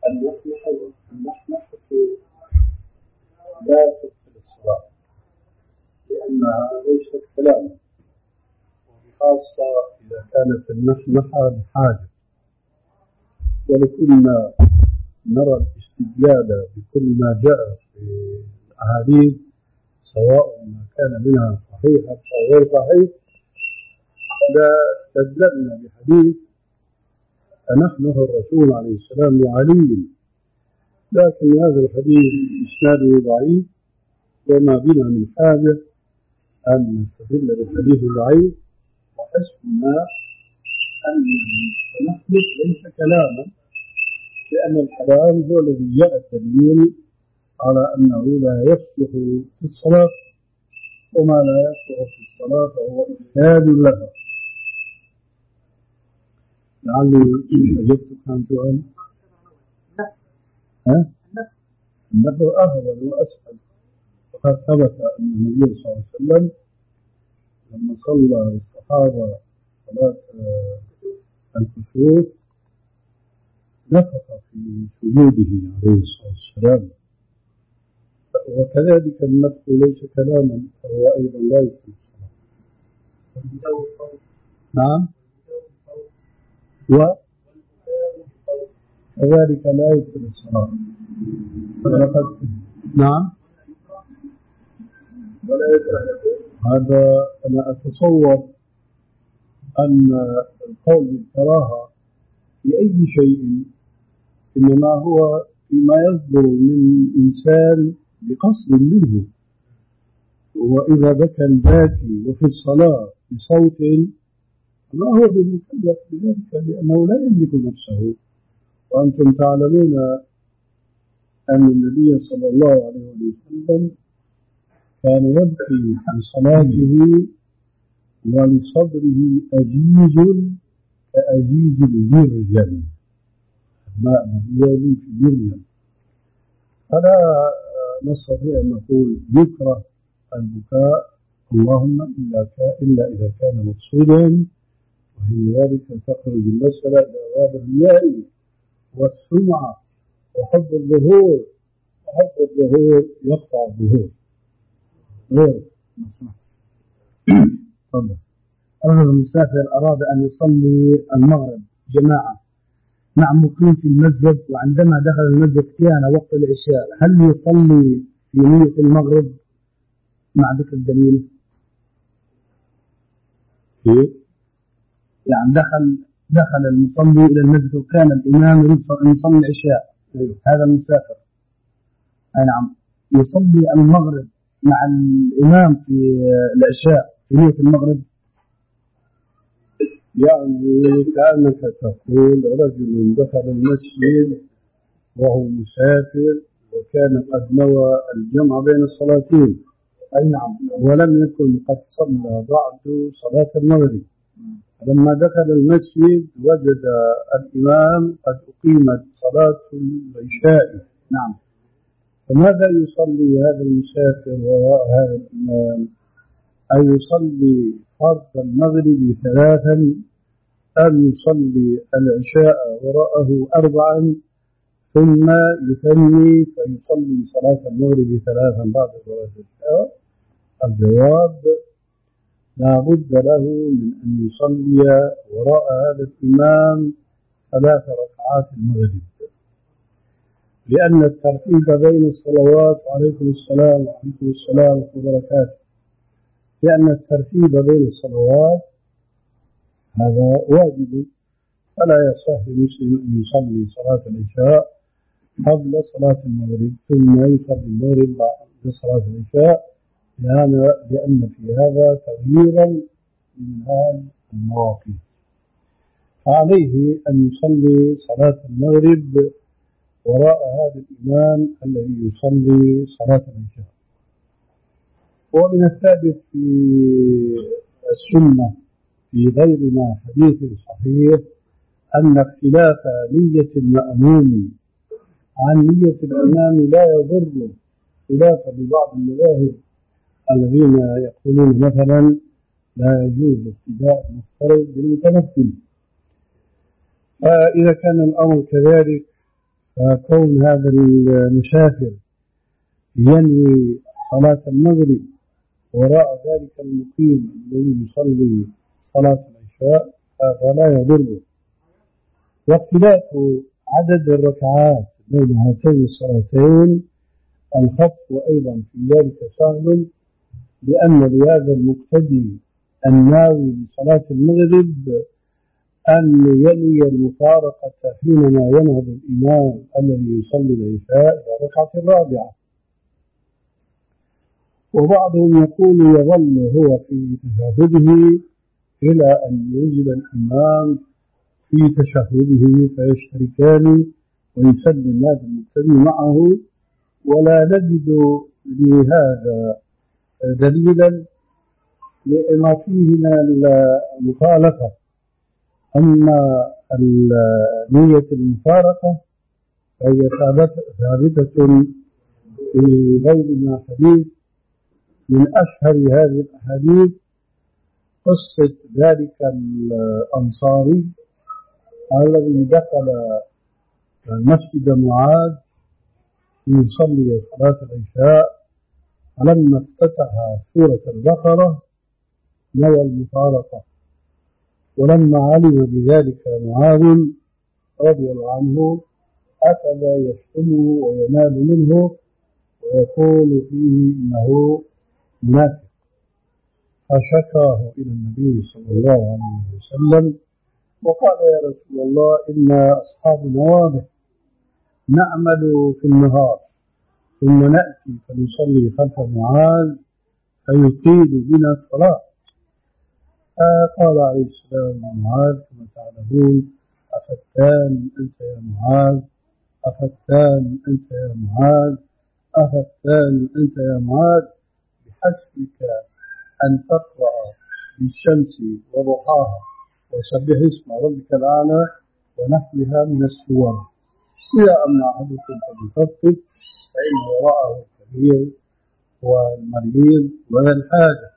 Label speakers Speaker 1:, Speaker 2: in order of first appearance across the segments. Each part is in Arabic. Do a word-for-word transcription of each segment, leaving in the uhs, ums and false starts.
Speaker 1: النحنحة لا تبطل الصلاة لأنها ليست كلاما، خاصة إذا كانت النحنحة بحاجة. ولكنا نرى الاستدلال بكل ما جاء في الأحاديث سواء ما كان منها صحيحا أو غير صحيح. لا استدللنا بحديث فنحنه الرسول عليه السلام لعلي، لكن هذا الحديث إسناده ضعيف، وما بنا من حاجة أن نستدل بالحديث الضعيف، وحسبنا أن التنفس ليس كلاما، لأن الكلام هو الذي جاء الدليل على أنه لا يصلح في الصلاة، وما لا يصلح في الصلاة فهو إفساد لها. لعلي أجبتك عن سؤال. ها؟ النحو أهون وأسهل، وقد ثبت أن النبي صلى الله عليه وسلم لما صلى الصحابة صلاة الكسوف نفخ في سجوده عليه الصلاة والسلام، وكذلك النفخ ليس كلاما فهو أيضا لا يمكن الصلاة. نعم، وكذلك لا يمكن الصلاة. نعم، هذا أنا أتصور أن القول بالكراهة في أي شيء إنما هو فيما يصدر من إنسان بقصد منه، وإذا بكى الباكي وفي الصلاة بصوت ما هو بالمكلف بذلك، لأنه لا يملك نفسه. وأنتم تعلمون أن النبي صلى الله عليه وسلم كان يبكي في صلاته ولصدره أزيز كأزيز المرجل، الماء الذي يغلي في المرجل. فلا نستطيع أن نقول يكره البكاء اللهم إلا, إلا إذا كان مقصودا، وحين ذلك تخرج المسألة إلى باب الرياء والسمعة وحب الظهور، وحب الظهور يقطع الظهور. غير
Speaker 2: تفضل. رجل المسافر أراد أن يصلي المغرب جماعة مع مقيم في المسجد، وعندما دخل المسجد كان وقت العشاء، هل يصلي في نية المغرب مع ذكر الدليل؟ يعني دخل دخل المصلي إلى المسجد وكان الإمام يريد أن يصلي العشاء، هذا المسافر أي نعم يصلي المغرب مع الإمام في العشاء في نية المغرب.
Speaker 1: يعني كأنك تقول رجل دخل المسجد وهو مسافر وكان قد نوى الجمع بين الصلاتين،
Speaker 2: أي نعم،
Speaker 1: ولم يكن قد صلى بعد صلاة المغرب. لما دخل المسجد وجد الإمام قد أقيمت صلاة العشاء.
Speaker 2: نعم،
Speaker 1: فماذا يصلي هذا المسافر وراء هذا الإمام؟ أن يصلي فرض المغرب ثلاثا أم يصلي العشاء وراءه أربعا ثم يثني فيصلي صلاة المغرب ثلاثا بعد صلاة العشاء؟ الجواب لا بد له من أن يصلي وراء هذا الإمام ثلاث ركعات المغرب، لأن الترتيب بين الصلوات عليكم السلام وعليكم السلام وبركاته، لأن الترتيب بين الصلوات هذا واجب، فلا يصح للمسلم أن يصلي صلاة العشاء قبل صلاة المغرب ثم يصلي المغرب بعد صلاة العشاء، لأن في هذا تغييرا من هذه المواقف. فعليه أن يصلي صلاة المغرب وراء هذا الإمام الذي يصلي صلاة العشاء. ومن الثابت في السنة في غير ما حديث صحيح أن اختلاف نية المأموم عن نية الإمام لا يضر، خلافا لبعض المذاهب الذين يقولون مثلا لا يجوز ابتداء المفترض بالمتنفل. فإذا كان الأمر كذلك فكون هذا المسافر ينوي صلاة المغرب وراء ذلك المقيم الذي يصلي صلاة العشاء هذا لا يضره. واختلاف عدد الركعات بين هاتين الصلاتين الخط أيضا في ذلك سهل، لأن لهذا المقتدي الناوي لصلاة المغرب أن ينوي المفارقة حينما ينهض الإمام الذي يصلي العشاء إلى الركعة الرابعة. وبعضهم يقول يظل هو في تشهده إلى أن ينزل الإمام في تشهده فيشتركان ويسلم هذا المقتدي معه، ولا نجد لهذا دليلا لما فيه من المخالفة. أما نية المفارقة فهي ثابتة في غير ما حديث. من أشهر هذه الأحاديث قصة ذلك الأنصاري الذي دخل مسجد معاذ ليصلي صلاة العشاء، فلما افتتح سورة البقرة نوى المفارقة، ولما علم بذلك معاذ رضي الله عنه أخذ يشتمه وينال منه ويقول فيه إنه منافق، فشكاه إلى النبي صلى الله عليه وسلم وقال يا رسول الله إن أصحابنا واضح نعمل في النهار ثم نأتي فنصلي خلف معاذ فيطيل بنا الصلاة. قال عليه السلام لمعاذ كما تعلمون أفتان أنت يا معاذ أفتان أنت يا معاذ أفتان أنت يا معاذ بحسبك أن تقرأ بالشمس وضحاها وسبح اسم ربك الأعلى ونحوها من السور، إذا أما أحدكم فليخفف فإن وراءه الكبير والمريض ولا الحاجة.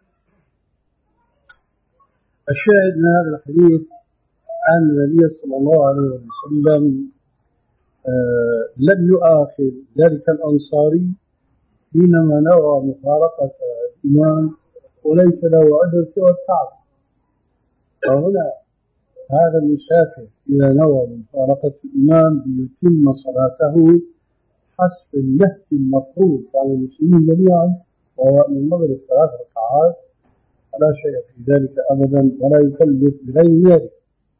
Speaker 1: الشاهد من هذا الحديث أن النبي صلى الله عليه وسلم آه لم يؤاخذ ذلك الأنصاري حينما نوى مفارقة الإمام وليس له عذر سوى التعب. فهنا هذا المسافر إذا نوى مفارقة الإمام ليتم صلاته حسب النهج المفروض على المسلمين جميعا وهو من المغرب ثلاث ركعات فلا شيء في ذلك أبدا ولا يكلف بغير ذلك.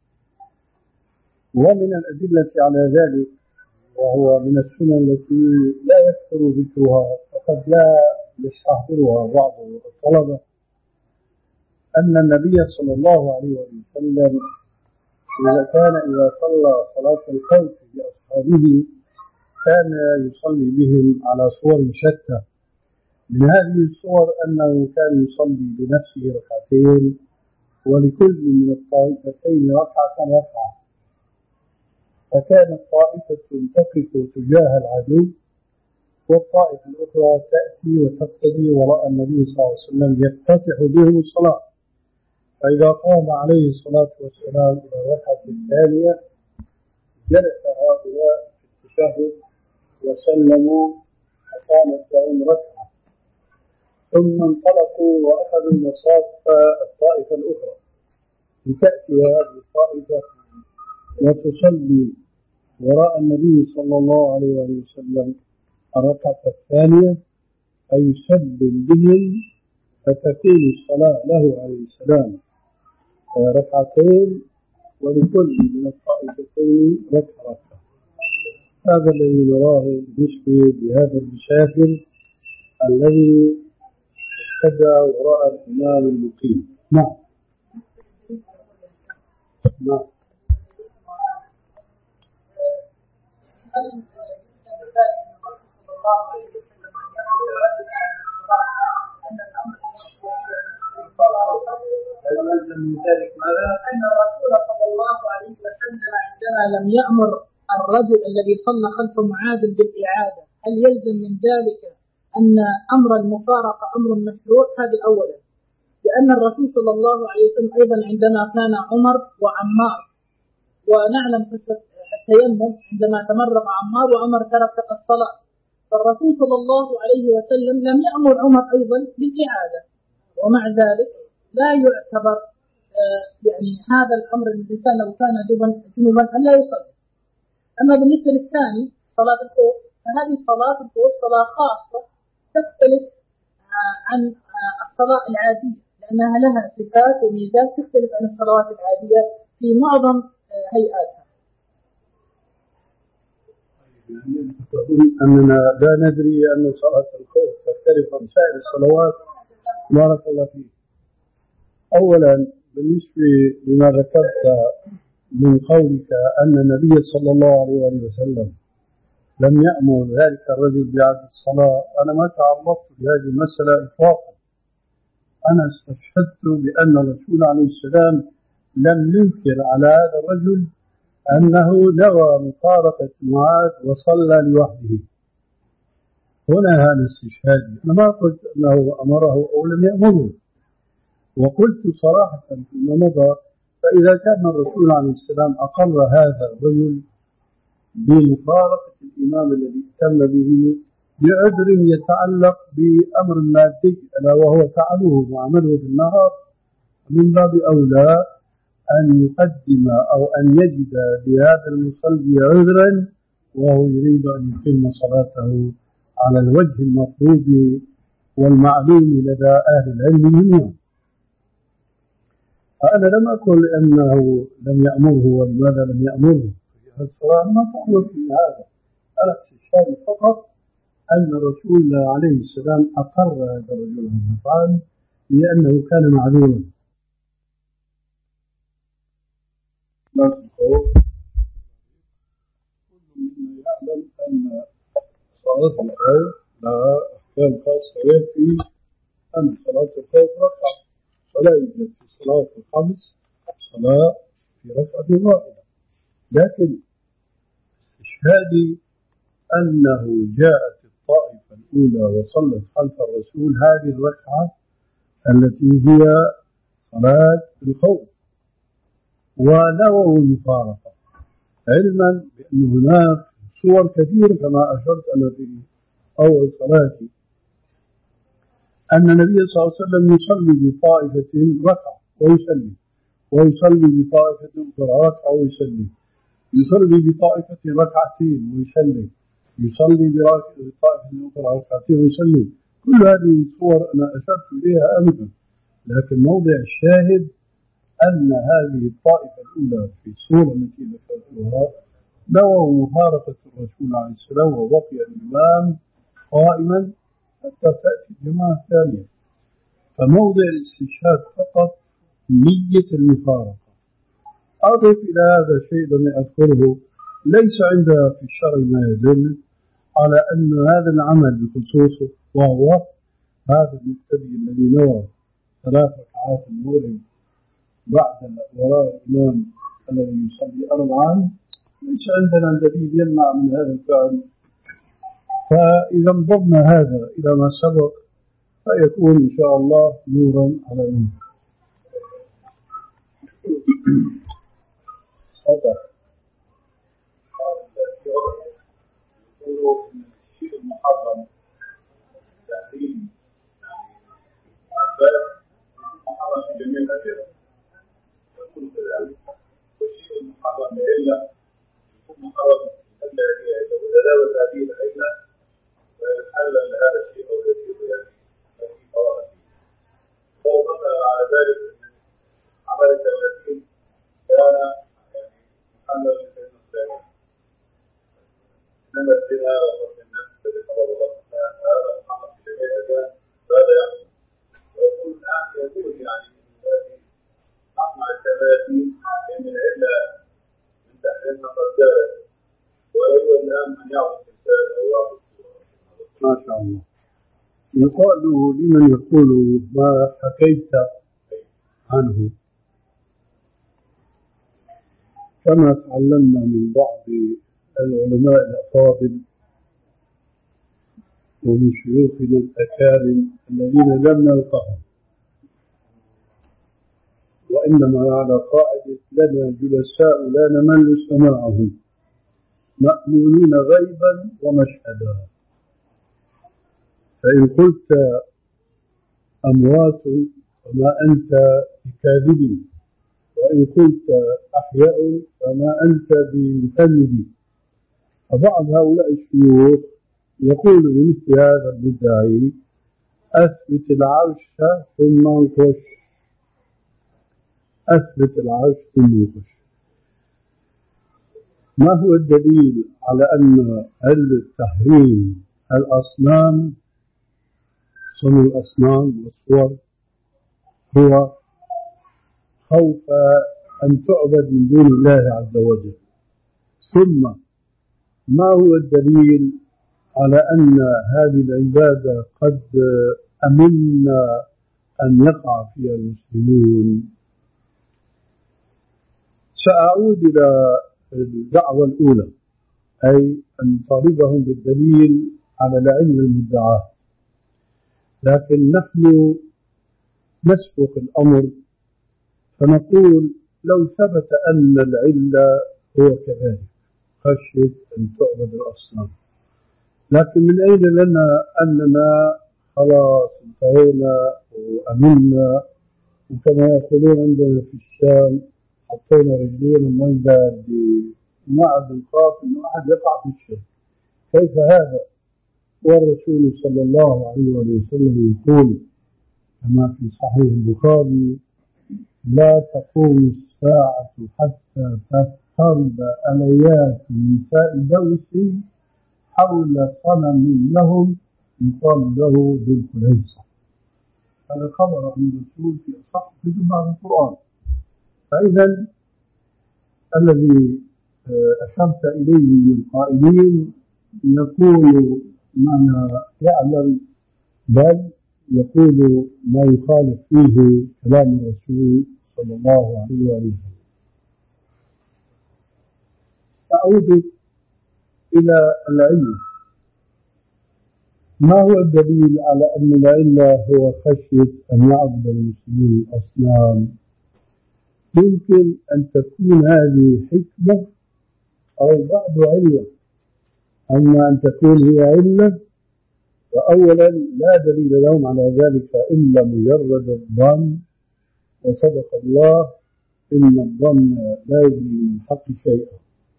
Speaker 1: ومن الأدلة على ذلك وهو من السنن التي لا يكثر ذكرها وقد لا يستحضرها بعض الطلبة أن النبي صلى الله عليه وسلم إذا كان إذا صلى صلاة الخوف بأصحابه كان يصلي بهم على صور شتى. من هذه الصور أنه كان يصلي بنفسه ركعتين ولكل من الطائفتين ركعة ركعة، فكانت طائفة تقف تجاه العدو والطائفة الأخرى تأتي وتقتدي وراء النبي صلى الله عليه وسلم يفتتح بهم الصلاة. فإذا قام عليه الصلاة والسلام إلى الركعة الثانية جلس هؤلاء في التشهد وسلموا فكانت لهم ركعة، ثم انطلقوا وأخذوا مصاف الطائفة الأخرى لتأتي هذه الطائفة وتصلي وراء النبي صلى الله عليه وسلم الركعة الثانية فيسلم بهم فتكون الصلاة له عليه السلام ركعتين ولكل من الطائفتين ركعة ركعة. هذا الذي نراه بالنسبة لهذا المسافر الذي ابتدى وراء الإمام المقيم. نعم نعم
Speaker 2: من ذلك ماذا؟ أن الرسول صلى الله عليه وسلم عندما لم يأمر الرجل الذي صلى خلف معاذ بالإعادة هل يلزم من ذلك أن أمر المفارقة أمر مشروع؟ هذا أولا. لأن الرسول صلى الله عليه وسلم أيضا عندما كان عمر وعمار ونعلم
Speaker 3: التيمم عندما تمرق عمار وعمر ترك الصلاة، فالرسول صلى الله عليه وسلم لم يأمر عمر أيضا بالإعادة، ومع ذلك لا يعتبر يعني هذا الأمر الإنسان لو كان جنوبا أن لا يصلي. أما بالنسبة للثاني صلاة الخوف، فهذه صلاة الخوف صلاة خاصة تختلف عن الصلاة العادية، لأنها لها صفات وميزات تختلف عن الصلوات العادية في معظم هيئاتها.
Speaker 1: يعني تقول أننا لا ندري أن صلاة الخوف تختلف عن سائر الصلوات؟ بارك الله فيك. أولا بالنسبة لما ذكرت من قولك أن النبي صلى الله عليه وسلم لم يأمر ذلك الرجل بإعادة الصلاة، أنا ما تعرضت لهذه المسألة إطلاقا. أنا استشهدت بأن الرسول عليه السلام لم ينكر على هذا الرجل أنه نوى مفارقة معاذ وصلى لوحده. هنا هذا استشهادي، أنا ما قلت أنه أمره أو لم يأمره، وقلت صراحة فيما مضى فإذا كان الرسول عليه السلام أقر هذا الرجل بمفارقة الإمام الذي اهتم به بعذر يتعلق بأمر مادي ألا وهو تعبه وعمله في النهار، من باب أولى أن يقدم أو أن يجد لهذا المصلي عذرا وهو يريد أن يتم صلاته على الوجه المفروض والمعلوم لدى أهل العلم منه. فأنا لم أقل أنه لم يأمره ولماذا لم يأمره، الصلاة ما تأمر في هذا. أنا استشهادي فقط أن الرسول عليه السلام أقر هذا الرجل المفعول لأنه كان معذورا. لا تخوف، كل منا يعلم أن صلاة الخوف لها أحكام خاصة، ويكفي أن صلاة الخوف ركعة، ولا يوجد في الصلاة الخمس صلاة في ركعة واحدة. لكن استشهادي أنه جاءت الطائفة الأولى وصلت خلف الرسول هذه الركعة التي هي صلاة الخوف ونووا المفارقة، علما بأن هناك صور كثيرة كما أشرت أنا في أول صلاتي أن النبي صلى الله عليه وسلم يصلي بطائفة ركعة ويسلم، ويصلي بطائفة أخرى ركعة ويسلم، يصلي بطائفة ركعتين ويسلم، يصلي بطائفة أخرى ركعتين ويسلم. كل هذه صور أنا أشرت إليها آنفا، لكن موضع الشاهد أن هذه الطائفة الأولى في الصورة التي ذكرتها نووا مفارقة الرسول عليه السلام وبقي الإمام قائما حتى تأتي الجماعة الثانية. فموضع الاستشهاد فقط نية المفارقة. أضف إلى هذا شيء لم أذكره، ليس عندها في الشرع ما يدل على أن هذا العمل بخصوصه، وهو هذا المقتدي الذي نوى ثلاث ركعات المغرب بعد وراء الإمام الذي يصلي أربعا، ليس عندنا دليل يمنع من هذا الفعل. فإذا انضمنا هذا إلى ما سبق فيكون إن شاء الله نورا على نور. صدق يقولوا إن الشيء المحرم تحريم محرم في جميع الأشياء، يقول كذلك، والشيء المحرم إلا يكون محرم إلا إذا تجاوز هذه العلة ويتحلل لهذا الشيء أو يزيد يعني في قواعد. لو مثلا على ذلك عمل الثلاثين كان يعني محلل لسيدنا سليمان، إنما الزنا وقتل النفس الذي قرر الله سبحانه هذا محرم في جميع الأديان، فهذا يعني ويقول الآن يقول يعني هذه أصنع الثلاثين لأن العلة من تحريمها قد زالت، ولا الآن من يعبد الإنسان أو يعبد ما شاء الله. يقال له لمن يقول ما حكيت عنه كما تعلمنا من بعض العلماء الأفاضل ومن شيوخنا الأكارم الذين لم نلقهم، وإنما على قاعدة لنا جلساء لا نمل سماعهم، مأمونين غيبا ومشهدا. فإن قلت أموات فما أنت بكاذب، وإن قلت أحياء فما أنت بمفند. فبعض هؤلاء الشيوخ يقول لمثل هذا المدعي: أثبت العرش ثم انقش، أثبت العرش ثم انقش. ما هو الدليل على أن علة تحريم الأصنام، صنع الأصنام والصور، هو خوف أن تعبد من دون الله عز وجل؟ ثم ما هو الدليل على أن هذه العبادة قد أمنا أن يقع فيها المسلمون؟ سأعود إلى الدعوة الأولى، أي أن نطالبهم بالدليل على العلم المدعاه، لكن نحن نسبق الأمر فنقول لو ثبت أن العلة هو كذلك، خشية أن تعبد الأصنام، لكن من أين لنا أننا خلاص انتهينا وأمنا، وكما يقولون عندنا في الشام حطينا رجلين ومي باردة وما عاد نخاف إنه أحد يقع في الشرك؟ كيف هذا؟ والرسول صلى الله عليه وسلم يقول كما في صحيح البخاري: لا تقوم الساعة حتى تضطرب آليات نساء دوس حول صنم لهم يقال له ذو الخليصة. هذا خبر عن الرسول في أصح كتب القرآن. فإذا الذي أشرت إليه من القائلين يقول ما لا يعلم، بل يقول ما يخالف فيه كلام الرسول صلى الله عليه وسلم. أعود إلى العلم. ما هو الدليل على أن العلة هو خشية أن يعبد المسلمون الأصنام؟ يمكن أن تكون هذه حكمة أو بعض علة. أما أن تكون هي علة فأولا لا دليل لهم على ذلك إلا مجرد الظن، وصدق الله: إن الظن لا يغني من الحق شيئا.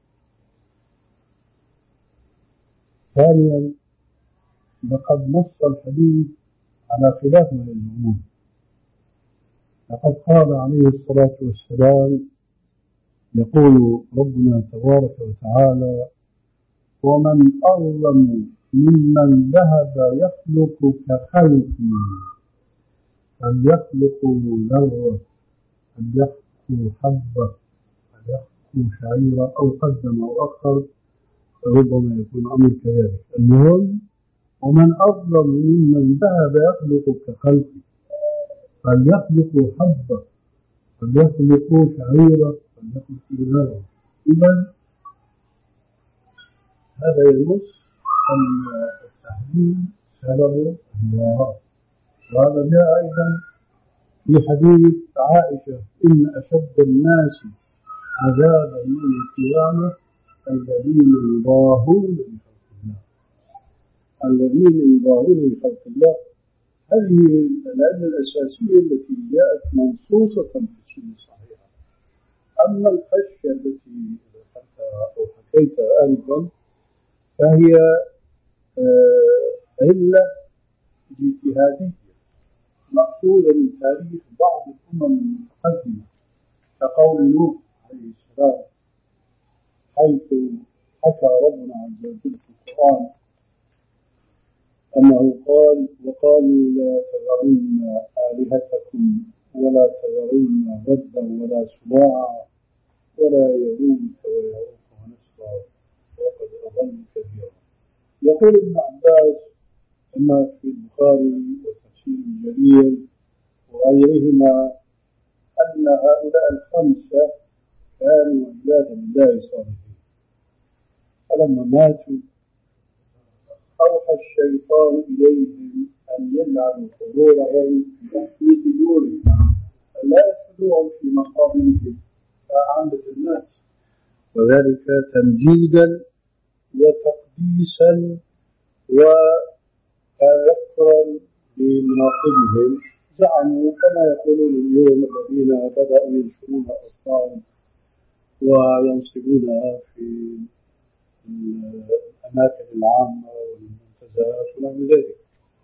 Speaker 1: ثانيا، لقد نص الحديث على خلاف ما يزعمون. لقد قال عليه الصلاة والسلام: يقول ربنا تبارك وتعالى: ومن أظلم ممن ذهب يخلق كخلقي، فليخلقوا ذرة، فليخلقوا حبة، فليخلقوا شعيرة، أو قدم أو أخر، ربما يكون أمر كذلك. المهم: ومن أظلم ممن ذهب يخلق كخلقي، فليخلقوا حبة، فليخلقوا شعيرة، فليخلقوا ذرة. إذا هذا ينص أن التحريم سببه الله. وهذا جاء أيضا في حديث عائشة: إن أشد الناس عذابا يوم القيامة الذين يضاهون بخلق الله، الذين يضاهون بخلق الله. هذه العلة الأساسية التي جاءت منصوصة في السنة الصحيحة. أما الخشية التي ذكرتها أو حكيتها آنفا فهي علة اجتهادية مأخوذة من تاريخ بعض الأمم المتقدمة، كقول نوح عليه السلام، حيث حكى ربنا عز وجل في القرآن أنه قال: وقالوا لا تذرن آلهتكم ولا تذرن ودا ولا سواعا ولا يغوث ويعوق ونسرا وقد أضل كثيرا. يقول ابن عباس كما في البخاري وتفسير الجليل وغيرهما أن هؤلاء الخمسة كانوا عبادا لله صالحين، فلما ماتوا أوحى الشيطان إليهم أن يجعلوا قبورهم في دورهم لا يدخلوهم في مقابرهم كعامة الناس، وذلك تمجيدا وتقديسا وذكرا بمناقبهم. زعموا كما يقولون اليوم الذين بدأوا ينشرون الأصنام وينصبونها في الأماكن العامة والمنتزهات ونحو ذلك.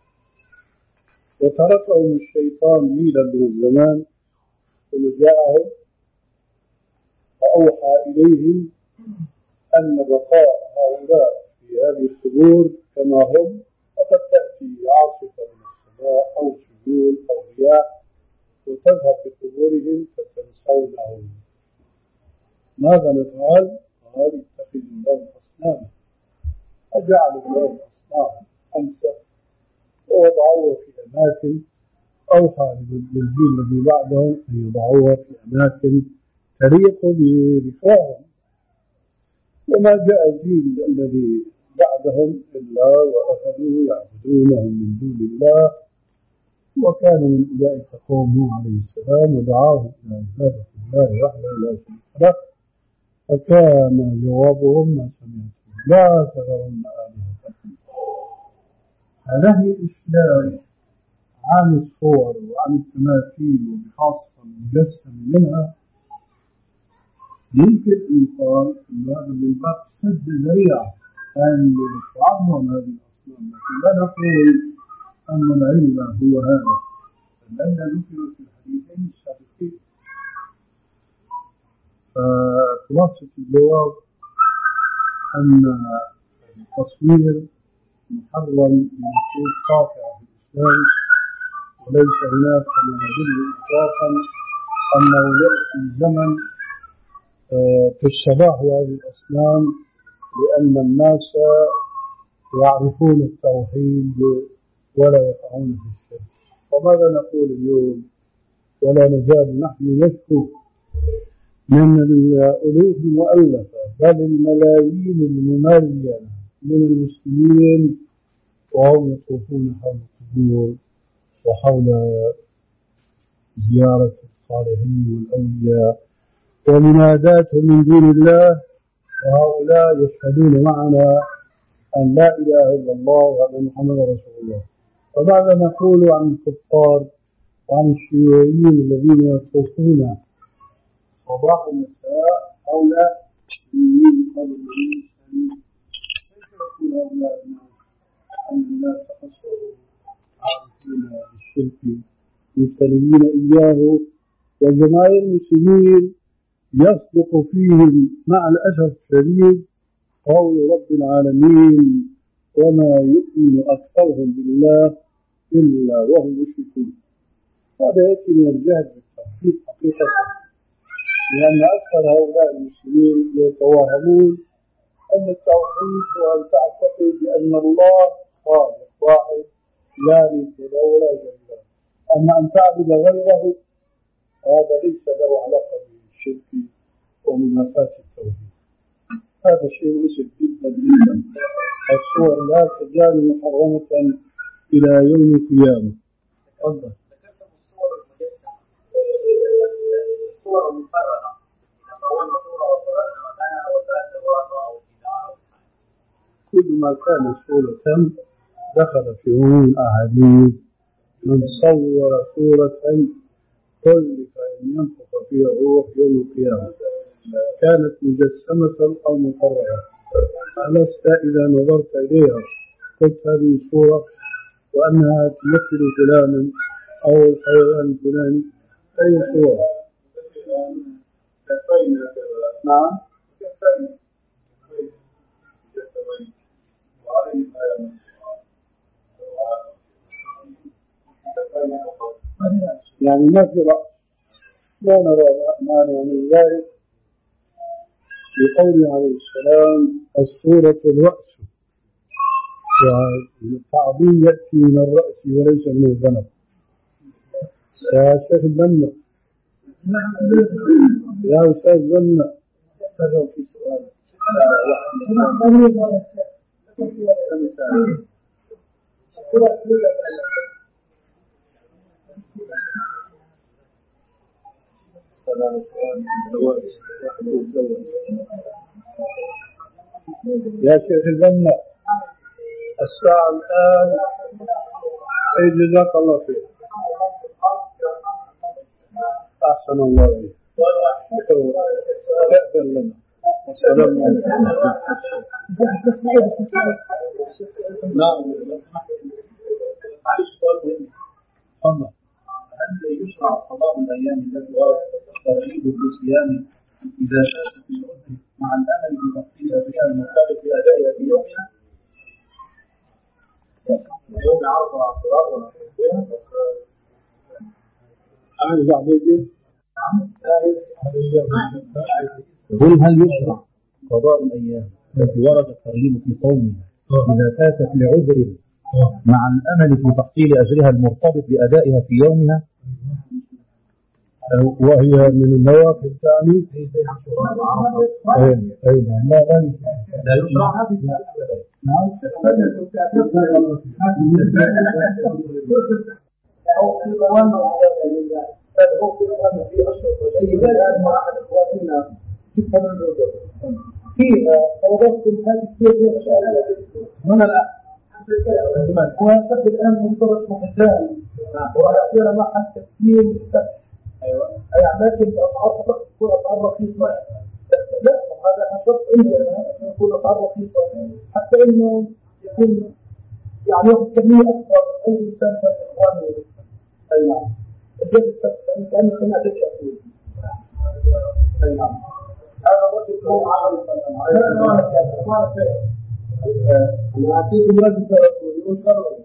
Speaker 1: وتركهم الشيطان ليلا من الزمان ثم جاءهم وأوحى إليهم أن بقاء هؤلاء في هذه القبور كما هم فقد تأتي عاصفة من السماء أو سيول أو رياح وتذهب بقبورهم فتنسونهم. ماذا نفعل؟ قال اتخذوا لهم أصناما. أجعلوا لهم أصناما خمسة ووضعوها في أماكن، أوحى للجيل الذي بعدهم أن يضعوها في أماكن تليق بذكراهم. وما جاء الجيل الذي بعدهم إلا وأخذوا يعبدونهم من دون الله، وكان من أولئك قوم نوح عليه السلام ودعاهم إلى عبادة الله وحده لا شريك له، فكان جوابهم ما سمعتم لا تذرن آلهتكم. هذه الإشكال عن الصور وعن التماثيل وبخاصة المجسم منها يمكن أن يقال أن هذا من باب سد ذريعة أن تعظم هذه الأصنام، لكن لا نقول أن العلم هو هذا، لأن ذكر في الحديثين السابقين. فخلاصة الجواب أن التصوير محرم بنصوص قاطعة في الإسلام، وليس هناك ما يدل إطلاقا أنه يأتي زمن تستباح هذه الأصنام لأن الناس يعرفون التوحيد ولا يقعون في الشرك. وماذا نقول اليوم؟ ولا نزال نحن نشكو من الألوف المؤلفة بل الملايين المملينة من المسلمين وهم يطوفون حول القبور وحول زيارة الصالحين والأولياء ومناداتهم من دون الله، وهؤلاء يشهدون معنا أن لا إله إلا الله وأن محمد رسول الله. فماذا نقول عن الكفار وعن الشيوعيين الذين يطوفون صباح ومساء حول دينين قبل النبي؟ كيف يقول هؤلاء الناس أن الناس تقصروا عارفين بالشرك مستلمين إياه، وجماهير المسلمين يصدق فيهم مع الأسف الشديد قول رب العالمين وما يؤمن أكثرهم بالله إلا وهم مشركون. هذا يأتي من الجهل بالتوحيد حقيقة، لأن أكثر هؤلاء المسلمين يتوهمون أن التوحيد هو أن تعتقد بأن الله خالق واحد لا ند له ولا شريك له، أما أن تعبد غيره هذا ليس له علاقة بالشرك ومنافاة التوحيد. هذا شيء مسلم جدا جدا. الصور لا تزال محرمة إلى يوم القيامة. تفضل. الصور المفرغة كل ما كان صورة دخل في عموم الأحاديث. من صور صورة كلف أن ينفخ فيها الروح يوم القيامة كانت مجسمة أو مفرغة. ألست إذا نظرت إليها قلت هذه صورة وأنها تمثل فلانا أو الحيوان الفلاني؟ أي صورة؟ نعم. يعني ما في رأس، لا نرى مانع من ذلك لقوله عليه السلام الصورة الرأس، والتعظيم يأتي من الرأس وليس من الذنب. يا شيخ البنا، يا أستاذ بنا، استاذ في سؤال. يا شيخ الجنة الساعة الآن. أي جزاك الله خير. أحسن الله إليك. تأذن لنا. السلام عليكم. نعم. معلش سؤال مهم. تفضل. هل يشرع قضاء الأيام التي وردت الترغيب في الصيام إذا شاءت في العذر مع الأمل بتفصيل أجرها المرتبط بأدائها في يومها؟ يوم عرض على الصلاة ونحوها. أعرض عليك.
Speaker 2: قل هل يشرع قضاء الأيام التي ورد الترغيب في صومها إذا فاتت لعذر مع الأمل في تحصيل أجرها المرتبط بأدائها في يومها،
Speaker 1: وهي من النوافل الثاني؟ أي نعم. لا
Speaker 2: لا يشرع.
Speaker 3: فيها توضحتم هذه الشيء من الآن ويسبب الآن منطرة محزان ورأينا مع التسليم. أيوة أي لكن الأسعار فقط تكون أسعار رخيصة. لا هذا حسب عندنا يكون أسعار رخيصة حتى إنه يكون يعني يأخذ كمية أكبر أي إنسان من إخوانه. أي نعم. الجد كأنه سمعت الشيء. أي نعم. هذا الرجل هو عمل أنا أعطيكم رجل رسولي وشرعي.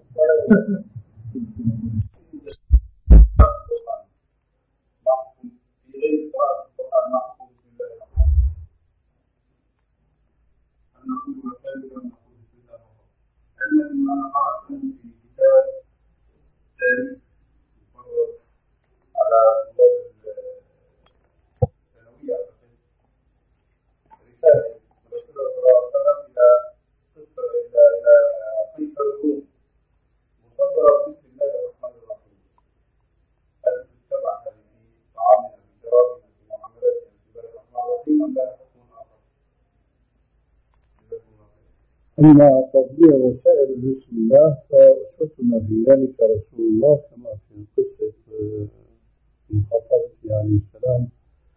Speaker 1: أما تطبيق وسائل بسم الله فأسوتنا في ذلك رسول الله كما في قصة مخاطبته عليه السلام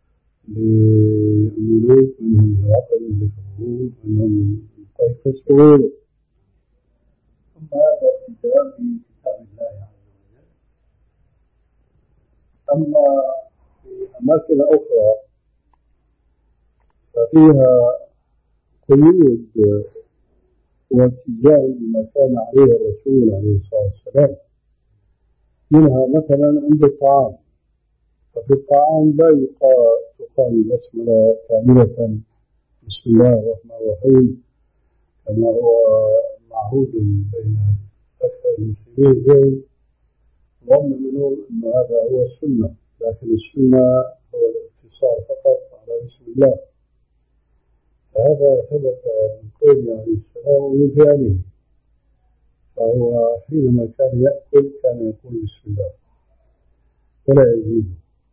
Speaker 1: للملوك منهم هرقل ملك الروم منهم القيقس وغيره. ثم هذا كتاب في كتاب الله عز وجل. أما في أماكن أخرى ففيها قيود والتزام بما كان عليه الرسول عليه الصلاة والسلام. منها مثلا عند الطعام، ففي الطعام لا يقال تقال البسملة كاملة بسم الله الرحمن الرحيم كما هو معهود بين أكثر المسلمين اليوم، وهم منهم أن هذا هو السنة، لكن السنة هو الاقتصار فقط على بسم الله. هذا ثبت من قوله عليه السلام ومن فعله، فهو حينما كان يأكل كان يقول بسم الله ولا يزيده.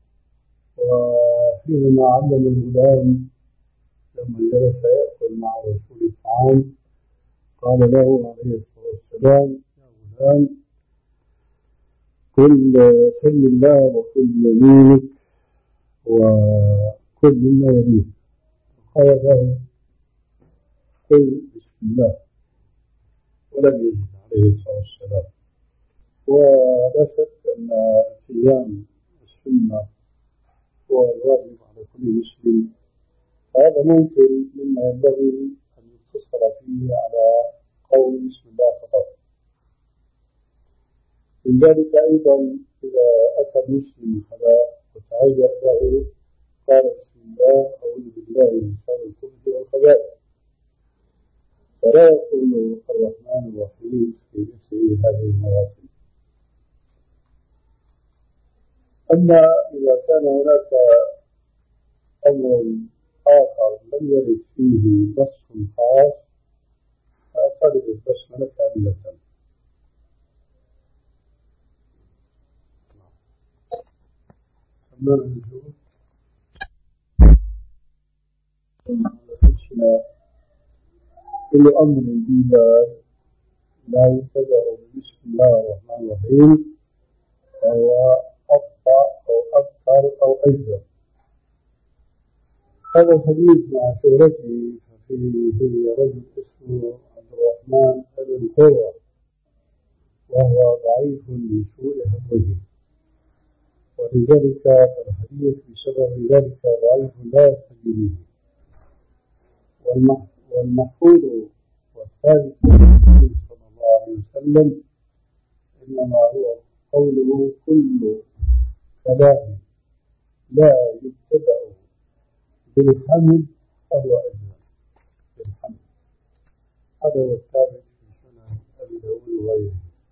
Speaker 1: وحينما علم الغلام لما جلس يأكل مع رسول الطعام قال له عليه الصلاة والسلام يا غلام كل سم الله وكل بيمينك وكل مما يليك. قال له قل بسم الله ولم يزد عليه الصلاة والسلام. ولا شك أن صيام السنة هو الواجب على كل مسلم، فهذا ممكن مما ينبغي أن يقتصر فيه على قول بسم الله فقط. من ذلك أيضا إذا أتى المسلم الخلاء وتهيأ له قال بسم الله أعوذ بالله من شر الخبث والخبائث، فلا يقول الرحمن الرحيم في مثل هذه المواطن. أما إذا كان هناك أمر آخر لم يرد فيه نص خاص فأقرب البسملة كاملة. سمعنا الجهود ثم نفسنا كل أمر ذي بال لا يبتدأ بسم الله الرحمن الرحيم فهو أبطأ أو أكثر أو أجزم. هذا الحديث مع شهرته ففيه رجل اسمه عبد الرحمن بن قرة وهو ضعيف لسوء حفظه، ولذلك فالحديث بسبب ذلك ضعيف لا يحتج به. والمحفوظ والثابت عن النبي صلى الله عليه وسلم إنما هو قوله كل كلام لا يبتدأ بالحمد فهو أجمل بالحمد. هذا هو الثابت في سنن أبي داود وغيره.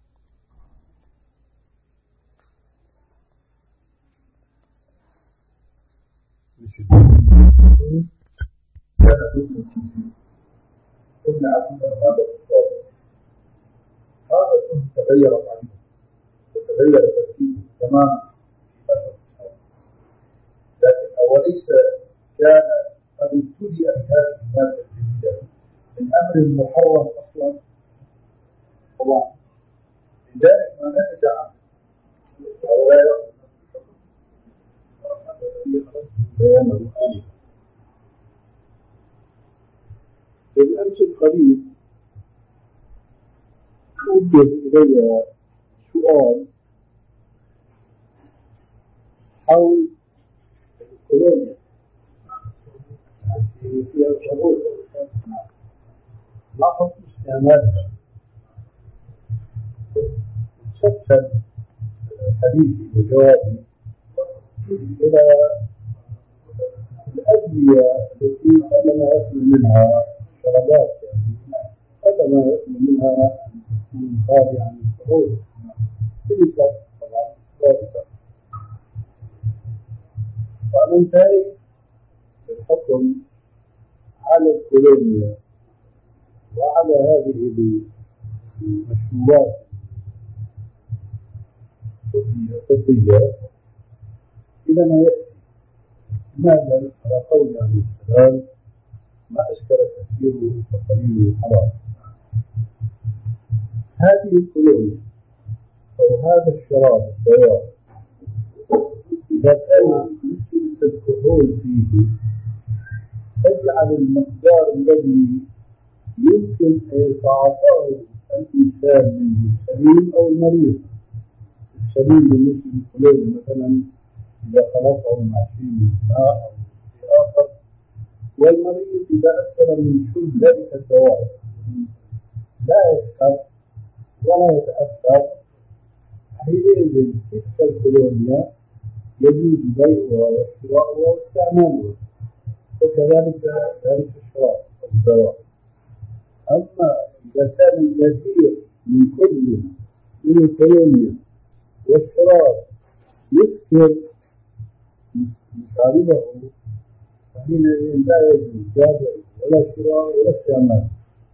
Speaker 4: ثم أعطينا هذا الصوت هذا ثم تغير معه وتغير تركيبه تماما في هذا الصوت، لكن أوليس كان قد ابتدأ بهذه المادة الجديدة من أمر محرم أصلا؟ طبعا لذلك ما نتج عنه ولا يأخذ
Speaker 1: بيانه آلهة. بالأمس القريب وجه إلي سؤال حول الكولونيا فيها الشهور ما حكم استعمالها. مسلسل حديثي وجوابي إلى الأدوية التي قل ما يخلو منها شربات، يعني قل ما يخلو منها من خالي عن الشهور بنسبة طبعا ثابتة. فأنا انتهي الحكم على الكولونيا وعلى هذه المشروبات الطبية إلى ما يأتي. ماذا على قول عليه السلام ما أشكر كثيره فقليله حرام. هذه الكولونيا أو هذا الشراب الدواء إذا كان نسبة الكحول فيه تجعل المقدار الذي يمكن أن يتعاطاه الإنسان منه السليم أو المريض. السليم بالنسبة للكحول مثلا إذا خلطه مع شيء من الماء أو شيء آخر، والمريض إذا أكثر من شرب ذلك الدواء لا يسكر ولا يتأثر، حينئذ تلك الكولونيا يجوز بيعها وشراؤها واستعمالها، وكذلك ذلك الشراب والدواء. أما إذا كان الكثير من كل من الكولونيا والشراب يسكر مشاربه فحينئذ لا يجوز لا بيع ولا شراء ولا استعمال.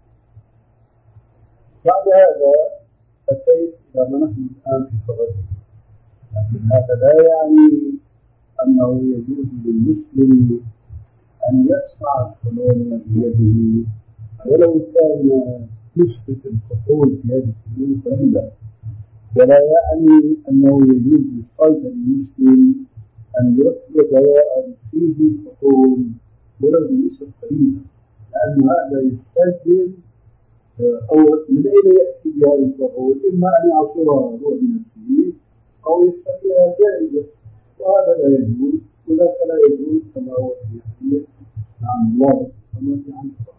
Speaker 1: بعد هذا أتيت إلى ما نحن الآن في صدده، لكن هذا لا يعني أنه يجوز للمسلم أن يصنع الكولونيا بيده ولو كان نسبة الكحول في هذه الكولونيا قليلة، ولا يعني أنه يجوز للصيدلي المسلم أن يركب دواء فيه كحول ولو بنسبة قليلة، لأن هذا يستلزم أو من أين يأتي بهذه الكحول؟ إما أن يعصرها هو بنفسه أو يشتريها جائزة، وهذا لا يجوز، وذاك لا يجوز كما هو في حديث عن الله كما في عن الله.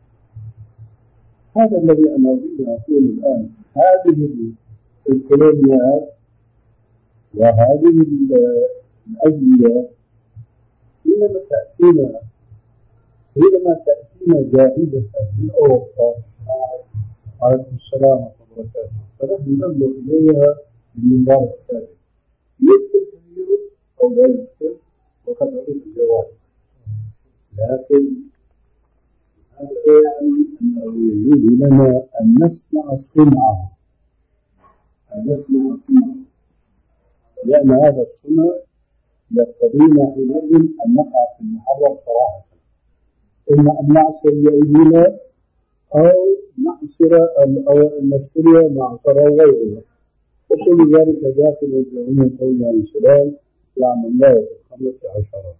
Speaker 1: هذا الذي أنا أريد أن أقول الآن. هذه الكولونيات وهذه الأدوية حينما تأتينا حينما تأتينا جاهزة من أوروبا عليكم السلام ورحمة الله وبركاته، فنحن ننظر إليها من منظار الثالث، يمكن تغيير أو لا يمكن، وقد عرف الجواب. لكن هذا يعني أنه يجوز لنا أن نصنع الصنعة أن نصنع الصنعة لأن هذا الصنع يقتضينا حينئذ أن نقع في المحرم صراحة، إما أن نعصر بأيدينا أو نعصر أو نشتري معصر غيرنا، وكل ذلك داخل في عموم قوله عليه السلام: يعمل الله في الخمرة عشرة.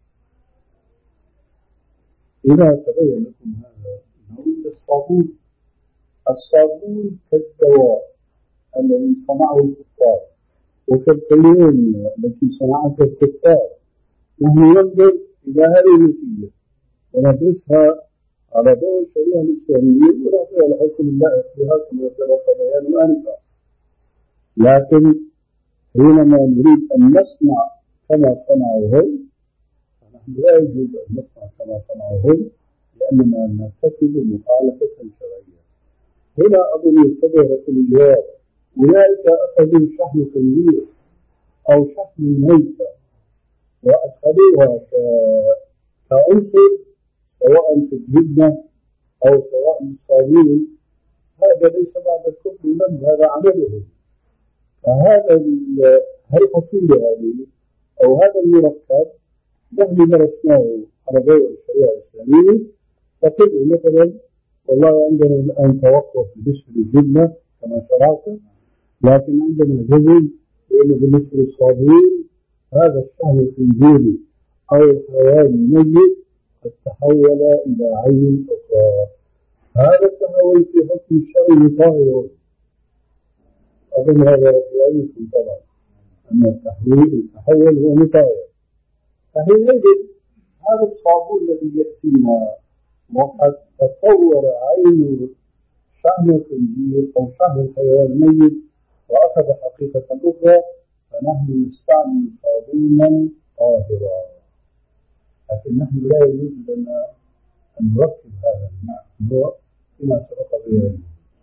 Speaker 1: إذا تبين لكم هذا نقول الصابون الصابون كالدواء الذي صنعه الكفار وكالكليونيا التي صنعتها الكفار. نحن ننظر إلى هذه النتيجة وندرسها على ضوء الشريعة الإسلامية ونعطيها الحكم اللائق بها كما سبق بيانه آنفا. لكن حينما نريد أن نصنع كما صنعوا هم، فنحن لا يجوز أن نصنع كما صنعوا هم، لأننا نرتكب مخالفة شرعية. هنا أظن يتضح لكم الجواب. أولئك أخذوا شحم خنزير أو شحم ميتة وأدخلوها كعنصر سواء في الجبنة أو سواء في الصابون، هذا ليس بعد الكفر من هذا عملهم. فهذا الحصيلة هذه أو هذا المركب نحن درسناه على ضوء الشريعة الإسلامية، فقلنا مثلا والله عندنا الآن توقف بالنسبة للجبنة كما شرعت، لكن عندنا جزم لأنه بالنسبة للصابون هذا الشحم الخنزيري أو الحيوان الميت قد تحول إلى عين أخرى. هذا التحول في حكم الشرع طاهر. أظن هذا في علمكم طبعا أن التحويل التحول هو مطاير. فحينئذ هذا الصابون الذي يأتينا وقد تطور عين شحم الخنزير أو شحم الحيوان الميت وأخذ حقيقة أخرى، فنحن نستعمل صابونا طاهرا. لكن نحن لا يجوز لنا أن نركب هذا الماء كما سبق بيانه.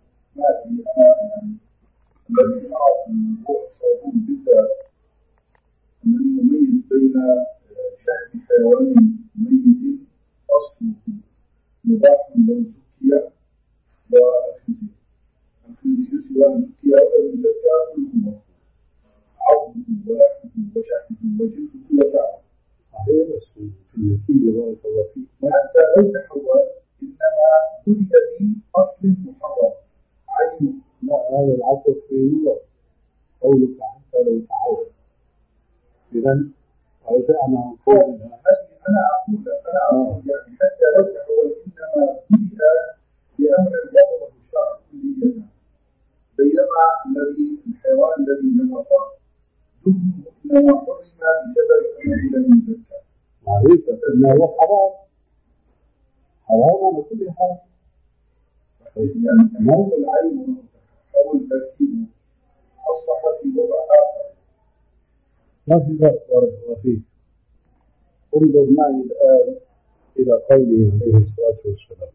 Speaker 4: الذي أعرف من موضوع الصابون بالذات أنه يميز بين شحم حيوان ميت أصله مباح لو زكي والخنزير. الخنزير سواء زكي أو لم يزكى كله مطلوب، عظمه ولحمه وشحمه وجلده وشعره.
Speaker 1: صحيح، بس في النتيجة بارك الله فيك
Speaker 4: حتى لو تحول إنما بدأ بأصل محرم عينه.
Speaker 1: لا، هذا العطف في نور قولك حتى لو تحول. إذن رجعنا نقول
Speaker 4: أنا أقول أنا أقول يعني حتى لو تحول إنما بدأ بأمر الغضب الشرع كليا، بينما الذي الحيوان الذي نطق دمه إنما حرم بسبب أنه لم يزكى.
Speaker 1: معروفة أنه حرام حرام على كل حال.
Speaker 4: يعني تحول العين أو التركيب أصبح في وضع آخر.
Speaker 1: ما في فرق بارك الله فيك. انظر معي الآن إلى قوله عليه الصلاة والسلام: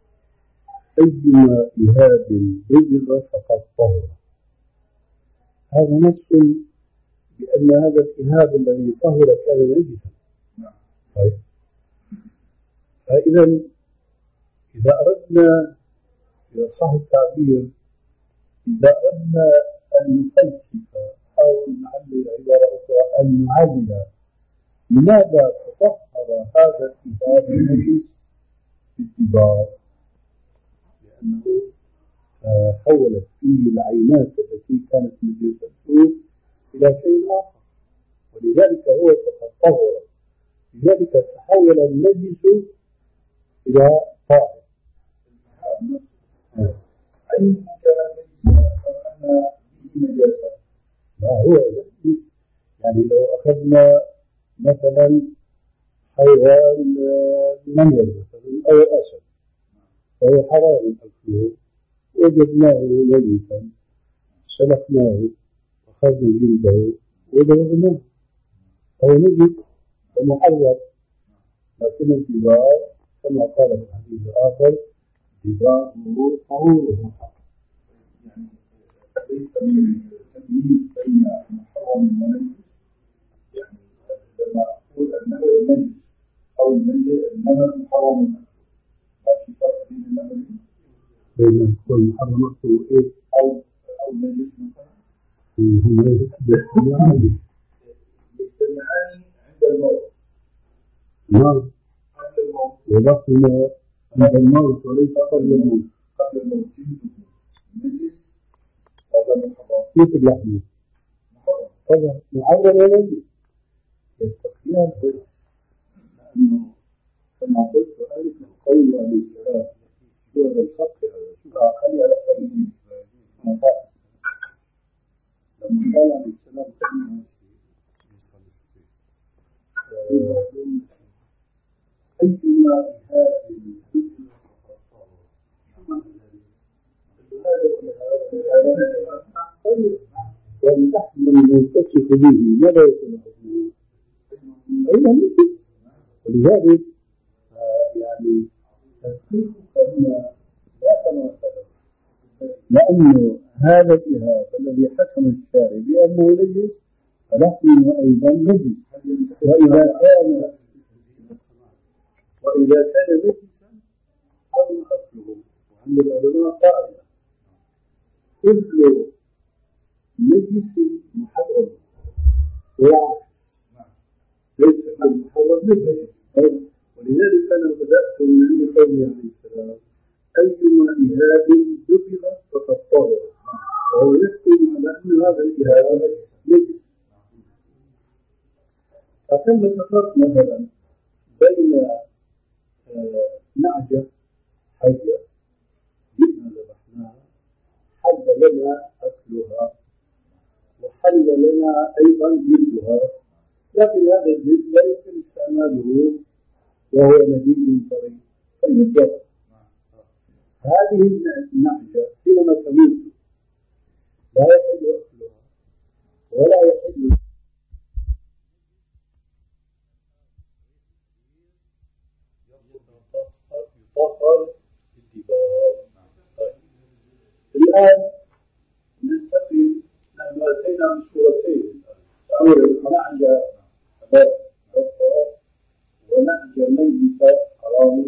Speaker 1: أيما إهاب دبغ فقد طهر. هذا نص بأن هذا الإهاب الذي طهر كان نجسا. طيب، فإذا إذا أردنا إذا صح التعبير إذا أردنا أن نفلسف أو نعلل عبارة أخرى أن نعلل لماذا تطهر هذا الإهاب النجس بالدباغ؟ لأنه حولت فيه العينات التي كانت نجسته إلى شيء آخر، ولذلك هو فقد طهر. لذلك تحول النجس إلى طاهر.
Speaker 4: أي كان أن به نجاسة.
Speaker 1: ما هو يعني لو أخذنا مثلا حيوان نمر مثلا أو أسد فهو حرام أكله، وجدناه ميتا سلخناه وأخذنا جلده ودبغناه فهو نجس ومحرم. لكن الدباغ كما قال في الحديث الآخر: دباغه طهوره.
Speaker 4: يعني ليس من التمييز بين محرم ونجس. يعني لما أقول أنه النجس أو النجس إنما محرم، لا في فرق بين الأمرين.
Speaker 1: بين كل محرم أكله إيه
Speaker 4: أو أو النجس مثلا.
Speaker 1: هم يجتمعان
Speaker 4: يجتمعان عند الموت.
Speaker 1: نعم،
Speaker 4: عند الموت.
Speaker 1: وبقنا عند الموت وليس قبل الموت.
Speaker 4: لحم جلده نجس هذا محرم.
Speaker 1: كيف اللحم؟ طبعا معرض ولا نجس يستقيان كله،
Speaker 4: لأنه كما قلت آنفا قول عليه السلام هو ذا الفقه هذا خلي على سبيل المثال لما قال عليه السلام كلمة أيما هذه الدنيا
Speaker 1: واللحم الملتصق به ماذا يكون؟ أيضا نجس. ولذلك يعني
Speaker 4: تدقيقك هنا لا تناسب،
Speaker 1: لأنه هذا الإهاب الذي حكم الشارع بأنه نجس فلحمه أيضا نجس. وإذا كان وإذا كان نجسا حرم أكله. وعند العلماء قاعدة كل نجس محرم والعكس ليس المحرم نجس. ولذلك أنا بدأت من عند قوله عليه السلام أيما إهاب دبغ فقد طهر، وهو يحكم على أن هذا الإهاب نجس. فكم فرق مثلا بين نعجة حية جئنا ذبحناها حل لنا أكلها وحل لنا أيضا جلدها، لكن هذا الجلد لا يمكن استعماله وهو نجي طري فيجرب. هذه النعجة حينما تموت لا يحل أكلها ولا يحل يطهر بالدباغ. الآن ننتقل، نحن أتينا من سورتين الآن نعجة حباب ونعجة ميتة حرام.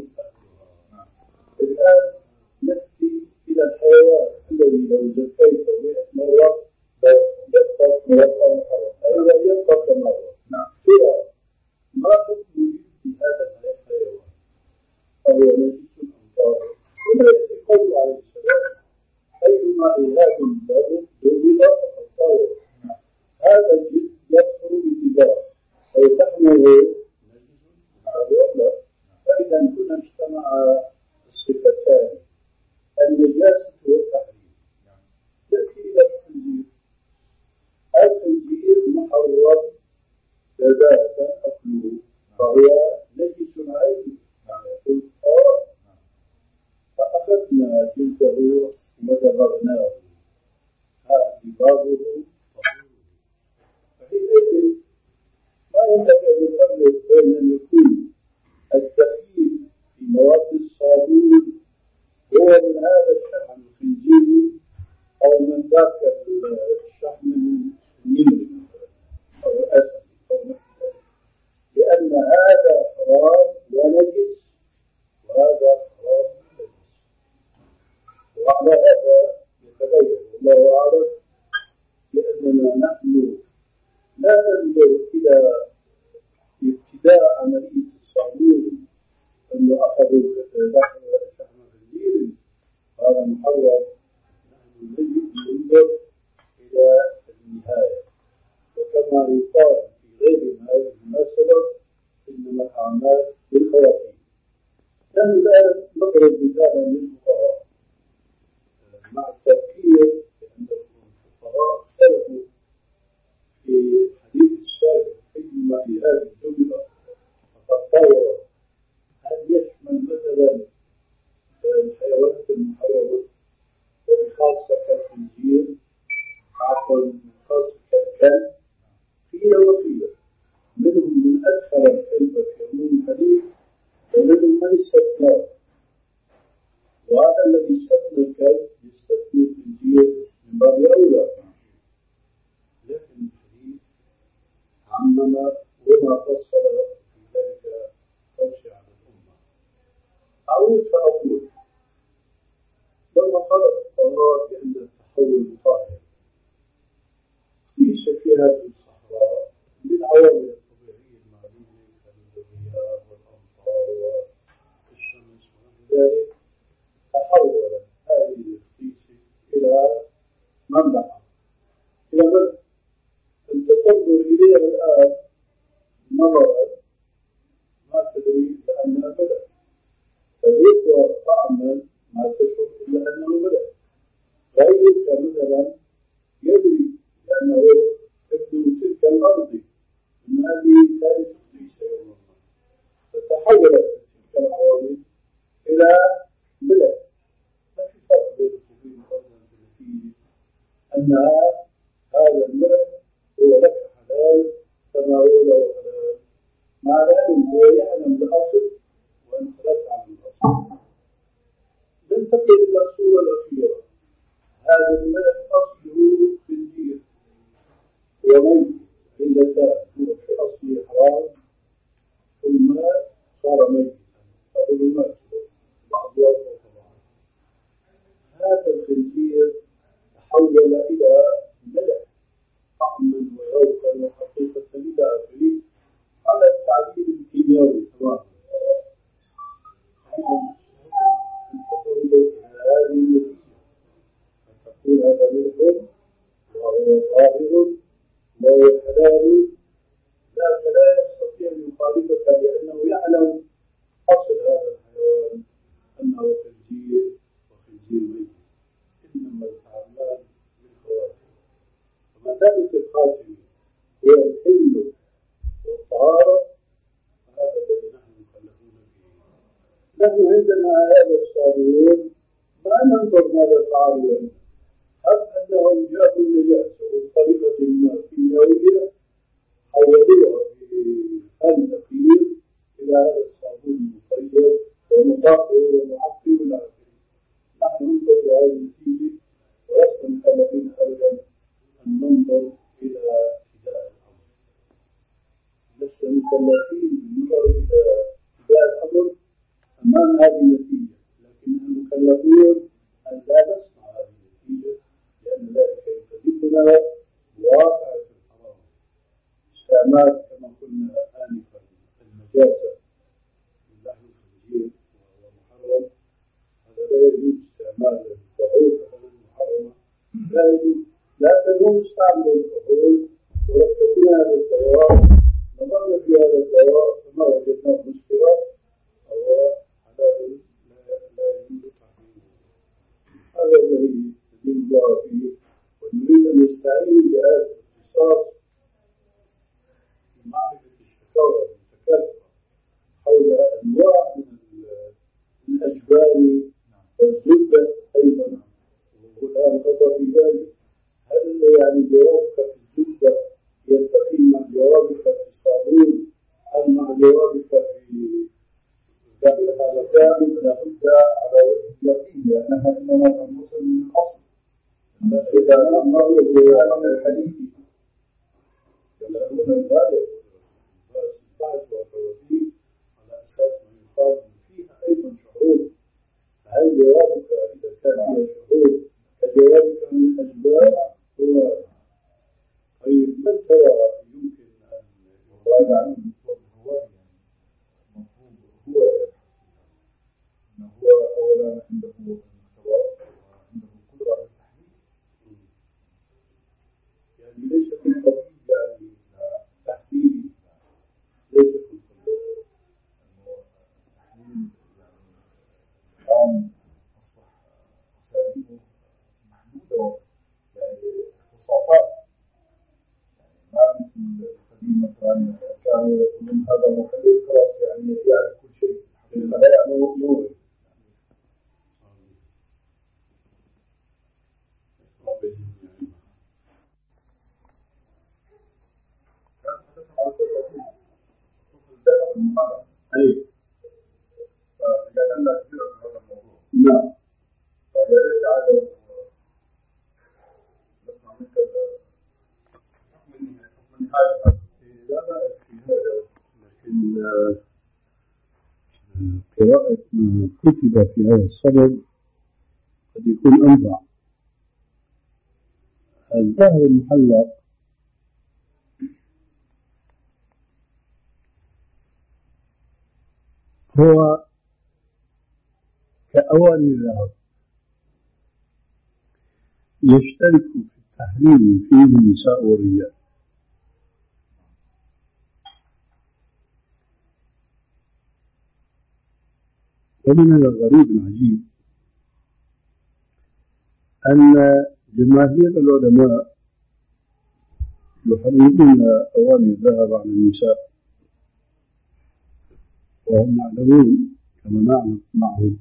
Speaker 1: الآن نأتي إلى الحيوان الذي لو زكيته مئة مرة يبقى يبقى محرم، أيضا يبقى كمرة. نعم. سؤال: ما حكم جلد هذا الحيوان؟ فهو نجس أم طاهر؟ ولا يأتي قول عليه السلام أيما إهاب له دبغ فقد طهر. هذا الجلد يكثر بالدباغ فيتحمله نجس هذا لا. فإذا كنا اجتمع الصفتان النجاسة والتحريم. يأتي إلى الخنزير. الخنزير محرم جزاء أكله فهو نجس عين يقول آه فأخذنا جلده ودبغناه هذا دباغه فحينئذ ما ينبغي أن نفرق بين أن يكون الدخيل في مواد الصابون هو من هذا الشحم الخنزيري أو من ذاك الشحم النمري أو الأسد أو نحن، لأن هذا حرام ونجس وهذا حرام ونجس. وعلى هذا يتبين والله أعلم بأننا نحن لا ننظر إلى ابتداء عملية الصابون أنه أخذوا لحم شحم خنزير هذا محرم. نحن نجد ننظر إلى النهاية، وكما يقال في غير هذه المناسبة إنما الأعمال بالخواتيم. نحن الآن نضرب مثالا للفقهاء مع التفكير بأن الفقهاء اختلفوا في الحديث السابق أيما إهاب دبغ فقد طهر. هل يشمل مثلا الحيوانات المحرمة وبخاصة كالخنزير عفوا خاصة كالكلب؟ قيل وقيل. منهم من أدخل الكلب في عموم الحديث ومنهم من استثناه، وهذا الذي استثنى الكلب يستثني الخنزير من باب أولى. لكن الحديث عمم وما فصل في ذلك خشع على الأمة. أعود فأقول لما قال الفقهاء بأن التحول طاهر ليس في هذه الصحراء بالعوامل الطبيعية المعلومة كالرياح والأمطار والشمس ونحو ذلك، تحولت هذه مملحة إلى ملح. أنت تنظر إليها الآن نظرا ما تدري لأنها ملح، تذوق طعما ما تشعر إلا أنه ملح. غيرك مثلا يدري لأنه ابن تلك الأرض أن هذه كانت تخرج شيئا، فتحولت تلك العوامل إلى ملح. ما في فرق بين الكوفيين والنباتيين أنها هذا الملح هو لك حلال كما هو له حلال، مع ذلك هو يعلم بالأصل وأنت لا تعلم الأصل. ننتقل إلى الصورة الأخيرة. هذا الملح أصله خنزير وميت علتان، هو في أصله حرام ثم صار ميتا فظلمات بعضها فوق بعض. هذا الخنزير تحول إلى ملح طعما وذوقا وحقيقة إلى آخره على التعديل الكيميائي تماما. تنظر إلى هذه النتيجة فتقول هذا ملح وهو طاهر وهو حلال، لا فلا يستطيع أن يخالفك لأنه يعلم أصل هذا الحيوان أنه خنزير وخنزير ميت، إنما الأعمال بالخواتم. فما دامت الخاتم هو الحل والطهارة فهذا الذي نحن مكلفون به. نحن عندنا هذا الصابون ما ننظر ماذا فعلوا، هل أنهم جابوا النجاسة بطريقة ما كيميائية حولوها بخل أخير إلى هذا الصابون المطيب ومطهر ومعقم إلى آخره. نحن ننظر لهذه النتيجة ولسنا مكلفين أبدا أن ننظر إلى ابتداء الأمر، لسنا مكلفين بالنظر إلى ابتداء الأمر أمام هذه النتيجة، لكننا مكلفون أن لا نصنع هذه النتيجة لأن ذلك يكذبنا واقع في الحرام. استعمال كما قلنا آنفا النجاسة من لحم الخنزير وهو محرم، هذا لا يجوز استعمال الفحول مثلا محرمة، لا يجوز. لكن هم استعملوا الفحول وركبوا هذا الدواء، نظرنا في هذا الدواء فما وجدناه مشكلة، هو حلال لا يجوز تحريمه. هذا الذي يدين الله فيه، ونريد أن نستعين بهذا الاختصاص في معرفة الشكاوى المتكاثرة حول أنواع من الأجبان والزبدة أيضا. والآن خطر في بالي، هل يعني جوابك في الزبدة يلتقي مع جوابك في الصابون أم مع جوابك في هذا كامل؟ لابد على وجه اليقين لأنها إنما تنفصل من الأصل. إذا مروا بهذا الحديث يلعبون الغاية بعد وفواتير على أساس ما يقال فيها أيضا شعور. هل جوابك إذا كان فيها شعور كجوابك من الأجبان هو طيب؟ من ترى يمكن أن يراد عنه هو المفروض هو أنه هو أولا عنده الخبر وعنده القدرة على التحليل، يعني ليس في الطبيب يعني تحليلي، ليس في الطبيب أنه التحليل يعني الآن أصبح أساليبه محدودة، يعني اختصاصات، يعني ما مثل القديم مثلا كانوا يقولون هذا محلل خلاص يعني يعرف كل شيء، لا يعلم نوره. أي فإذا كان كثيرا في هذا الموضوع نعم فياريت عدم نسمع منك حكم النهاية. لا بأس في هذا، لكن قراءة ما كتب في هذا الصدد قد يكون أنفع. الذهب المحلق هو كأواني الذهب، يشترك في التحريم فيه النساء والرجال. ومن الغريب العجيب أن جماهير العلماء يحرمون أواني الذهب على النساء، وهم يعلمون كما نعلم معهم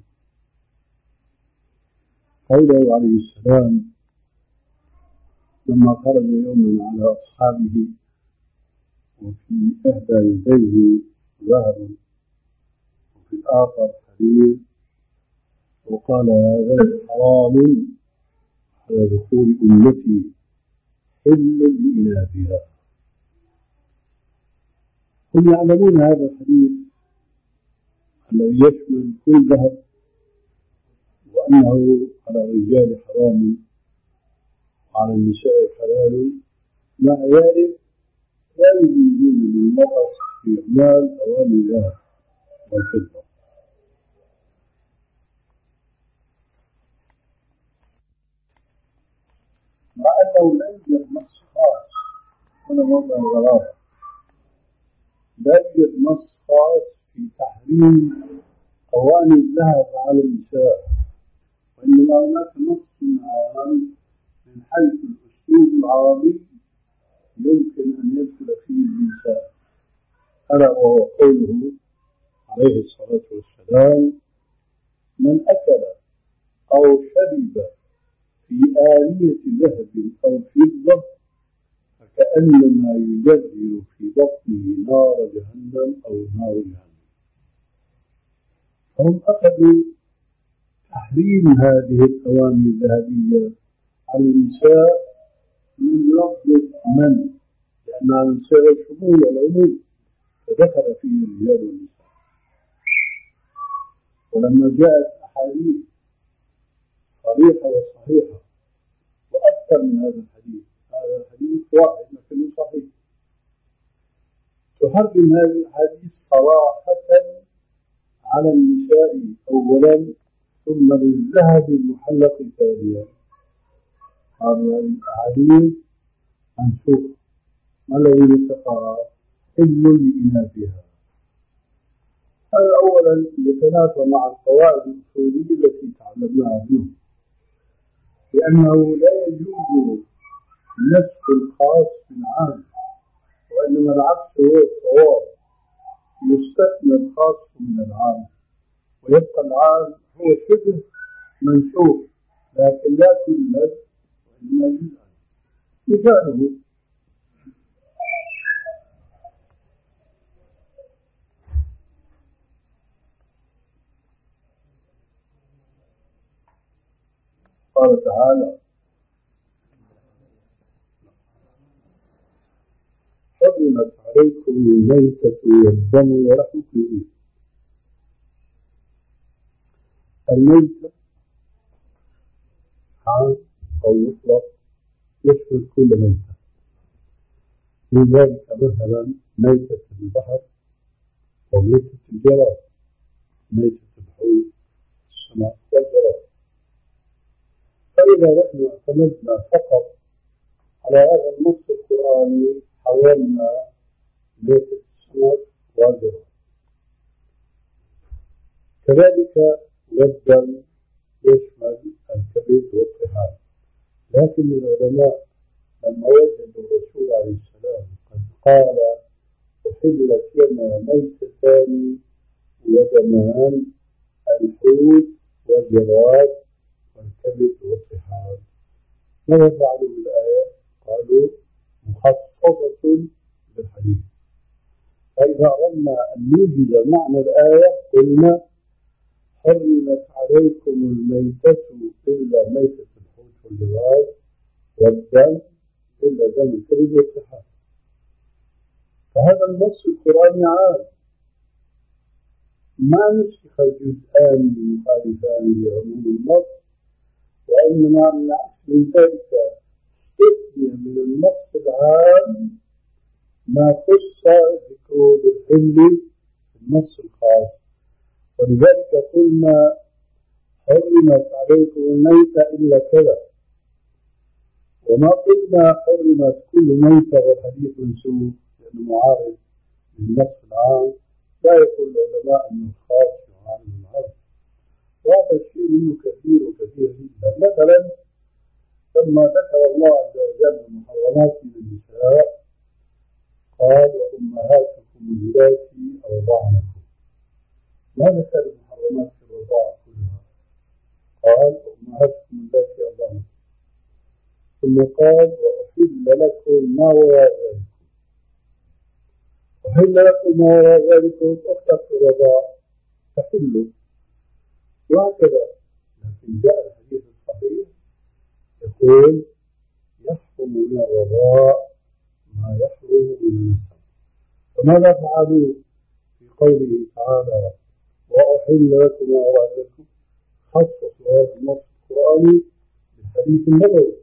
Speaker 1: قوله عليه السلام لما خرج يوما على أصحابه وفي إحدى يديه ذهب وفي الآخر حرير، وقال هذا حرام على ذكور أمتي حل لإناثها. هم يعلمون هذا الحديث الذي يشمل كل ذهب وأنه على الرجال حرام وعلى النساء حلال، مع ذلك لا يجيزون للمرأة استعمال أواني الذهب والفضة. مع أنه لا يوجد نص خاص، هنا موضع الغرابة، لا يوجد نص خاص في تحريم أواني الذهب على النساء، وإنما هناك نص عام من حيث الأسلوب العربي يمكن أن يدخل فيه النساء، ألا وهو قوله عليه الصلاة والسلام من أكل أو شرب في آنية ذهب أو فضة فكأنما يجرجر في بطنه نار جهنم أو نار جهنم. هم أخذوا تحريم هذه الأواني الذهبية على النساء من لفظ من، لأنها من صيغ الشمول والعموم فدخل فيه الرجال والنساء. ولما جاءت أحاديث صريحة وصحيحة وأكثر من هذا الحديث، هذا الحديث واحد لكنه صحيح، تحرم هذه الحديث صراحة على النساء أولا ثم للذهب المحلق ثانيا. قالوا هذه الأحاديث منسوخة، ما الذي نسخها؟ حل لإناثها. هذا أولا يتنافى مع القواعد الأصولية التي تعلمناها منه، لأنه لا يجوز نسخ الخاص بالعام، وإنما العكس هو الصواب، يستثنى الخاص من العام ويبقى العام هو شبه منسوخ لكن لا كلا وإنما جزءا. مثاله قال تعالى حرمت عليكم الميتة والدم ولحم الخنزير. الميتة عام أو مطلق يشمل كل ميتة، من ذلك مثلا ميتة البحر وميتة الجراد، ميتة الحوت السماء والجراد. فإذا نحن اعتمدنا فقط على هذا النص القرآني حولنا ميتة السمك والجراد. كذلك والدم يشمل الكبد والطحال، لكن العلماء لما وجدوا الرسول عليه السلام قد قال أحلت لنا ميتتان ودمان الحوت والجراد والكبد والطحال، ماذا فعلوا بالآية؟ قالوا مخصصة بالحديث. فإذا أردنا أن نوجد معنى الآية قلنا حرمت عليكم الميتة إلا ميتة الحوت والجراد والدم إلا دم الكبد والطحال. فهذا النص القرآني عام، ما نسخ جزءان مخالفان لعموم النص، وإنما من ذلك استثني من النص العام ما خص ذكره بالحل في النص الخاص. ولذلك قلنا حرمت عليكم الميتة إلا كذا، وما قلنا حرمت كل ميتة والحديث منسوخ لأنه معارض للنص العام، لا يقول العلماء أنه الخاص يعارض العام، وهذا الشيء منه كثير وكثير جدا. مثلا لما ذكر الله عز وجل المحرمات من النساء قال وأمهاتكم اللاتي أرضعنكم، ما ذكر المحرمات في الرضاعة كلها، قال أمهاتكم اللاتي أرضعنكم، ثم قال وأحل لكم ما وراء ذلك، أحل لكم ما وراء ذلك أختك في الرضاعة تحلوا، وهكذا. لكن جاء الحديث الصحيح يقول يحكم من الرضاع ما يحرم من النسب. فماذا فعلوا في قوله تعالى وأحل لكم ما وراء ذلك؟ خصصوا هذا النص القرآني بالحديث النبوي.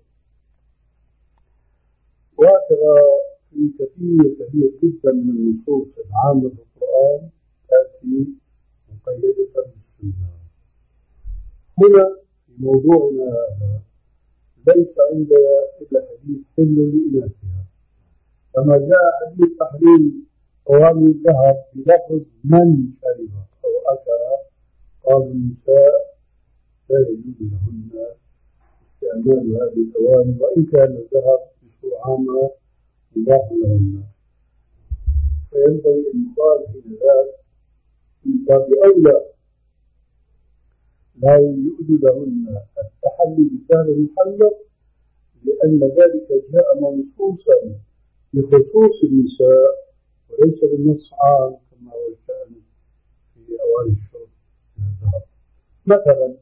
Speaker 1: وهكذا في كثير كثير جدا من النصوص العامة في القرآن تأتي مقيدة بالسنة. هنا في موضوعنا هذا ليس عندنا إلا حديث حل لإناثها، كما جاء حديث تحريم قوام الذهب بلفظ من شرب أو أكل، قال النساء لا يجوز لهن استعمال هذه الأواني وإن كان الذهب بصورة عامة مباح لهن، فينبغي أن يقال حين ذلك من باب أولى لا يجوز لهن التحلي بالذهب المحلق، لأن ذلك جاء منصوصا بخصوص النساء وليس بالنص عام كما هو الشأن في أواني الشرب من الذهب. مثلا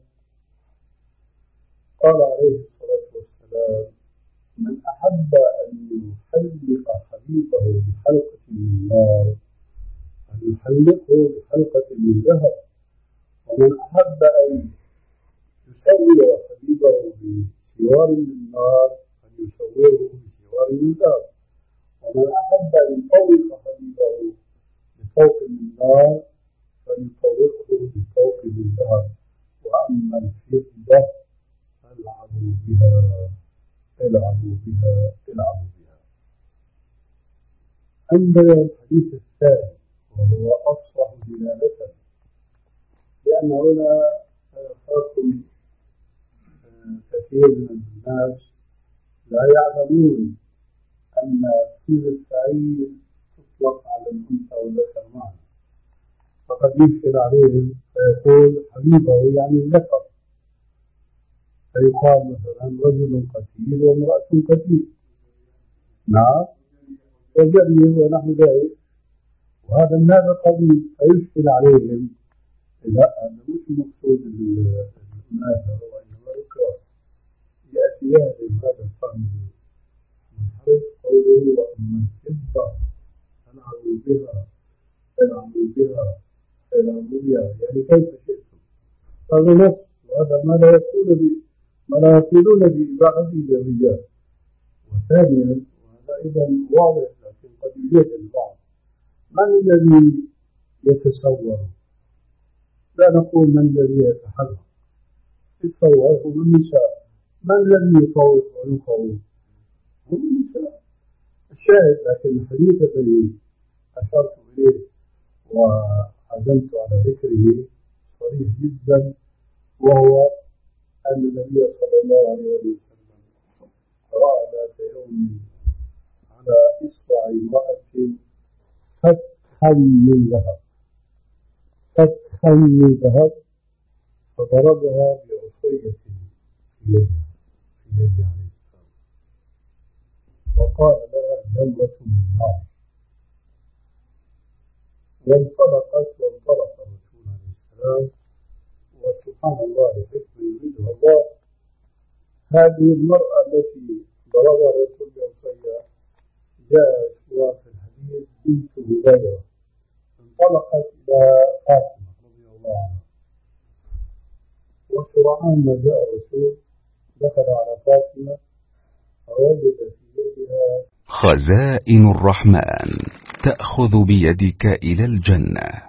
Speaker 1: قال عليه الصلاة والسلام من أحب أن يحلق حبيبه بحلقة من نار أن يحلقه بحلقة من ذهب، ومن أحب أن يسوي حبيبه بسوار من نار أن يسوره بسوار من ذهب، ومن أحب أن يطوق حبيبه بطوق من نار فليطوقه بطوق من ذهب، وأما الفضة فالعبوا بها العبوا بها العبوا بها. عندنا الحديث الثاني وهو أصح دلالة، لأن هنا سيخاطب كثير من الناس لا يعلمون أن صيغة الفعيل تطلق على الأنثى والذكر معا، فقد يشكل عليهم فيقول حبيبه يعني الذكر، فيقال مثلا رجل قتيل وامرأة قتيل، نعم، وجريه ونحو ذلك، وهذا من هذا القبيل، فيشكل عليهم لا هذا مش المقصود بالمناسبة وإنما الإكراه، يأتي هذا الفهم منحرف قوله وأما الفضة فالعبوا بها فالعبوا بها فالعبوا بها، يعني كيف شئتم، هذا نص، وهذا ما لا يقول به ما لا يقولون بإباحته للرجال. وثانيا وهذا أيضا واضح لكن قد يوجد البعض، من الذي يتصور؟ لا نقول من الذي يتحرك، يتصور هم النساء، من الذي يطوق ويخوف؟ هم النساء. الشاهد لكن الحديث الذي أشرت إليه وعزمت على ذكره صريح جدا، وهو أن النبي صلى الله عليه وسلم رأى ذات يوم على إصبع امرأة فتحا من ذهب فتحا من ذهب فضربها بعصية في يدها في يد عليه السلام، وقال لها جمرة من نار، وانطلقت وانطلق الرسول عليه السلام، وسبحان الله لحكمة يريدها الله، هذه المرأة التي ضربها الرسول بعصية جاء اسمها في الحديث بنت هبيرة، انطلقت إلى فاطمة رضي الله عنها، وسرعان ما جاء الرسول دخل على فاطمة فوجد في يدها
Speaker 5: خزائن الرحمن تأخذ بيدك إلى الجنة.